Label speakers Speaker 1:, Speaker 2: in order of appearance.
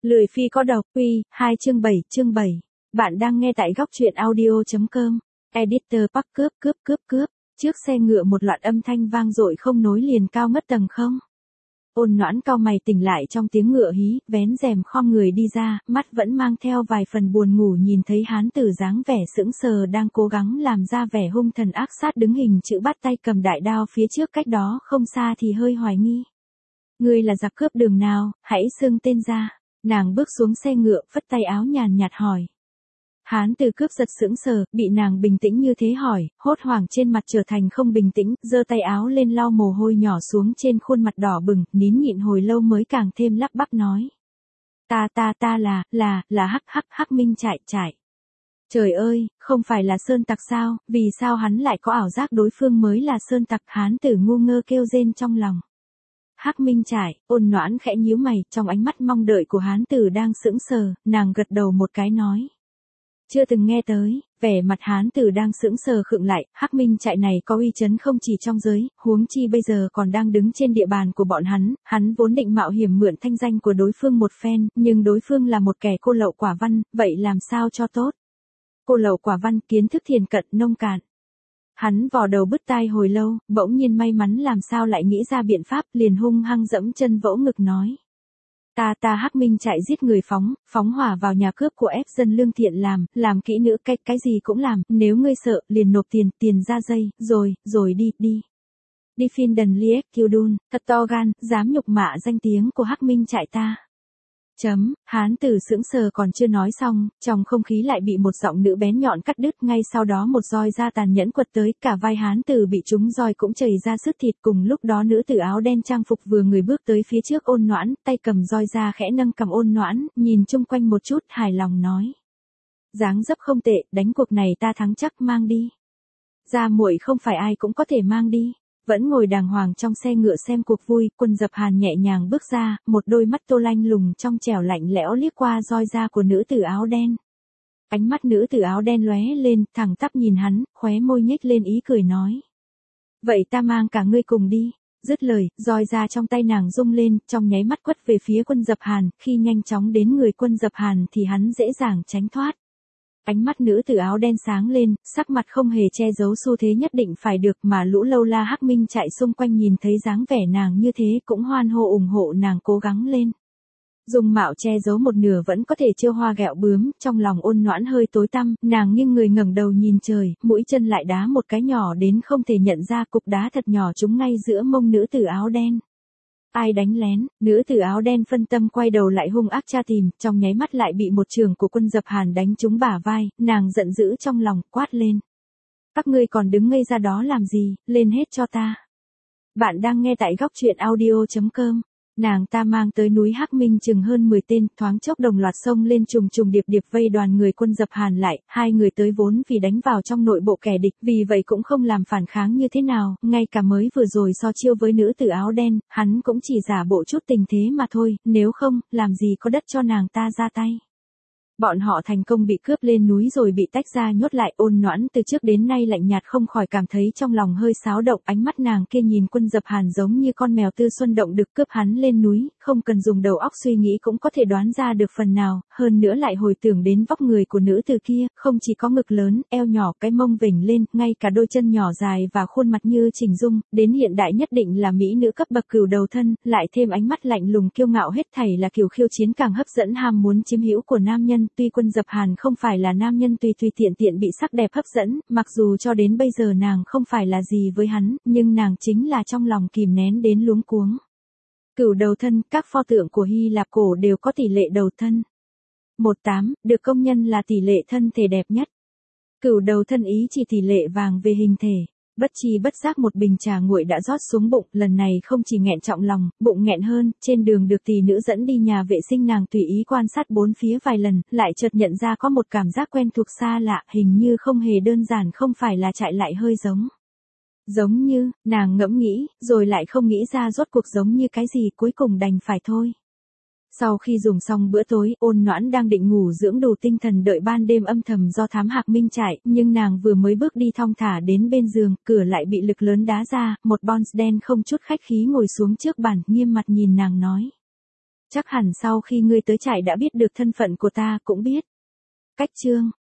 Speaker 1: Lười phi có độc, Uy, 2 chương 7. Bạn đang nghe tại góc truyện audio.com. Editor Park cướp. Trước xe ngựa một loạt âm thanh vang dội không nối liền cao ngất tầng không. Ôn Noãn cau mày tỉnh lại trong tiếng ngựa hí, vén rèm khom người đi ra, mắt vẫn mang theo vài phần buồn ngủ nhìn thấy hán tử dáng vẻ sững sờ đang cố gắng làm ra vẻ hung thần ác sát đứng hình chữ bắt tay cầm đại đao phía trước cách đó không xa thì hơi hoài nghi. Ngươi là giặc cướp đường nào, hãy xưng tên ra. Nàng bước xuống xe ngựa, phất tay áo nhàn nhạt hỏi. Hán tử cướp giật sững sờ, bị nàng bình tĩnh như thế hỏi, hốt hoảng trên mặt trở thành không bình tĩnh, giơ tay áo lên lau mồ hôi nhỏ xuống trên khuôn mặt đỏ bừng, nín nhịn hồi lâu mới càng thêm lắp bắp nói. Ta là Hắc Minh Trại. Trời ơi, không phải là sơn tặc sao, vì sao hắn lại có ảo giác đối phương mới là sơn tặc, hán tử ngu ngơ kêu rên trong lòng. Hắc Minh Trại, Ôn Noãn khẽ nhíu mày, trong ánh mắt mong đợi của hán tử đang sững sờ, nàng gật đầu một cái nói. Chưa từng nghe tới, vẻ mặt hán tử đang sững sờ khựng lại, Hắc Minh Trại này có uy chấn không chỉ trong giới, huống chi bây giờ còn đang đứng trên địa bàn của bọn hắn vốn định mạo hiểm mượn thanh danh của đối phương một phen, nhưng đối phương là một kẻ cô lậu quả văn, vậy làm sao cho tốt? Cô lậu quả văn, kiến thức thiền cận nông cạn. Hắn vò đầu bứt tai hồi lâu, bỗng nhiên may mắn làm sao lại nghĩ ra biện pháp, liền hung hăng dẫm chân vỗ ngực nói. Ta Hắc Minh Trại giết người phóng hỏa vào nhà cướp của ép dân lương thiện làm kỹ nữ cái gì cũng làm, nếu ngươi sợ, liền nộp tiền ra dây, rồi đi. Đi phiên đần liếc kiêu đun, thật to gan, dám nhục mạ danh tiếng của Hắc Minh Trại ta. Hán tử sững sờ còn chưa nói xong, trong không khí lại bị một giọng nữ bén nhọn cắt đứt, ngay sau đó một roi da tàn nhẫn quật tới, cả vai hán tử bị trúng roi cũng chảy ra sứt thịt, cùng lúc đó nữ tử áo đen trang phục vừa người bước tới phía trước Ôn Noãn, tay cầm roi da khẽ nâng cầm Ôn Noãn, nhìn chung quanh một chút, hài lòng nói. Dáng dấp không tệ, đánh cuộc này ta thắng chắc, mang đi. Gia muội không phải ai cũng có thể mang đi. Vẫn ngồi đàng hoàng trong xe ngựa xem cuộc vui, Quân Dập Hàn nhẹ nhàng bước ra, một đôi mắt tô lanh lùng trong trẻo lạnh lẽo liếc qua roi da của nữ tử áo đen. Ánh mắt nữ tử áo đen lóe lên, thẳng tắp nhìn hắn, khóe môi nhếch lên ý cười nói. Vậy ta mang cả ngươi cùng đi. Dứt lời, roi da trong tay nàng rung lên, trong nháy mắt quất về phía Quân Dập Hàn, khi nhanh chóng đến người Quân Dập Hàn thì hắn dễ dàng tránh thoát. Ánh mắt nữ tử áo đen sáng lên, sắc mặt không hề che giấu xu thế nhất định phải được, mà lũ lâu la Hắc Minh Trại xung quanh nhìn thấy dáng vẻ nàng như thế cũng hoan hô ủng hộ nàng cố gắng lên. Dùng mạo che giấu một nửa vẫn có thể trêu hoa ghẹo bướm, trong lòng Ôn Noãn hơi tối tăm, nàng nghiêng người ngẩng đầu nhìn trời, mũi chân lại đá một cái nhỏ đến không thể nhận ra, cục đá thật nhỏ trúng ngay giữa mông nữ tử áo đen. Ai đánh lén, nữ tử áo đen phân tâm quay đầu lại hung ác tra tìm, trong nháy mắt lại bị một trường của Quân Dập Hàn đánh trúng bả vai, nàng giận dữ trong lòng, quát lên. Các ngươi còn đứng ngây ra đó làm gì, lên hết cho ta. Bạn đang nghe tại góc truyện audio.com. Nàng ta mang tới núi Hắc Minh chừng hơn 10 tên, thoáng chốc đồng loạt xông lên trùng điệp vây đoàn người Quân Dập Hàn lại, hai người tới vốn vì đánh vào trong nội bộ kẻ địch, vì vậy cũng không làm phản kháng như thế nào, ngay cả mới vừa rồi so chiêu với nữ tử áo đen, hắn cũng chỉ giả bộ chút tình thế mà thôi, nếu không, làm gì có đất cho nàng ta ra tay. Bọn họ thành công bị cướp lên núi rồi bị tách ra nhốt lại. Ôn Noãn từ trước đến nay lạnh nhạt không khỏi cảm thấy trong lòng hơi xáo động, ánh mắt nàng kia nhìn Quân Dập Hàn giống như con mèo tư xuân động đực, cướp hắn lên núi, không cần dùng đầu óc suy nghĩ cũng có thể đoán ra được phần nào, hơn nữa lại hồi tưởng đến vóc người của nữ tử kia, không chỉ có ngực lớn, eo nhỏ, cái mông vểnh lên, ngay cả đôi chân nhỏ dài và khuôn mặt như chỉnh dung, đến hiện đại nhất định là mỹ nữ cấp bậc cửu đầu thân, lại thêm ánh mắt lạnh lùng kiêu ngạo, hết thảy là kiểu khiêu chiến càng hấp dẫn ham muốn chiếm hữu của nam nhân. Tuy Quân Dập Hàn không phải là nam nhân tùy tiện bị sắc đẹp hấp dẫn, mặc dù cho đến bây giờ nàng không phải là gì với hắn, nhưng nàng chính là trong lòng kìm nén đến luống cuống. Cửu đầu thân, các pho tượng của Hy Lạp cổ đều có tỷ lệ đầu thân 18, được công nhận là tỷ lệ thân thể đẹp nhất. Cửu đầu thân ý chỉ tỷ lệ vàng về hình thể. Bất chi bất giác một bình trà nguội đã rót xuống bụng, lần này không chỉ nghẹn trọng lòng, bụng nghẹn hơn, trên đường được tỷ nữ dẫn đi nhà vệ sinh nàng tùy ý quan sát bốn phía vài lần, lại chợt nhận ra có một cảm giác quen thuộc xa lạ, hình như không hề đơn giản, không phải là chạy lại hơi giống như, nàng ngẫm nghĩ, rồi lại không nghĩ ra rốt cuộc giống như cái gì, cuối cùng đành phải thôi. Sau khi dùng xong bữa tối, Ôn Noãn đang định ngủ dưỡng đủ tinh thần đợi ban đêm âm thầm do thám Hắc Minh Trại, nhưng nàng vừa mới bước đi thong thả đến bên giường, cửa lại bị lực lớn đá ra, một Bonds đen không chút khách khí ngồi xuống trước bàn, nghiêm mặt nhìn nàng nói. Chắc hẳn sau khi ngươi tới trại đã biết được thân phận của ta cũng biết. Cách chương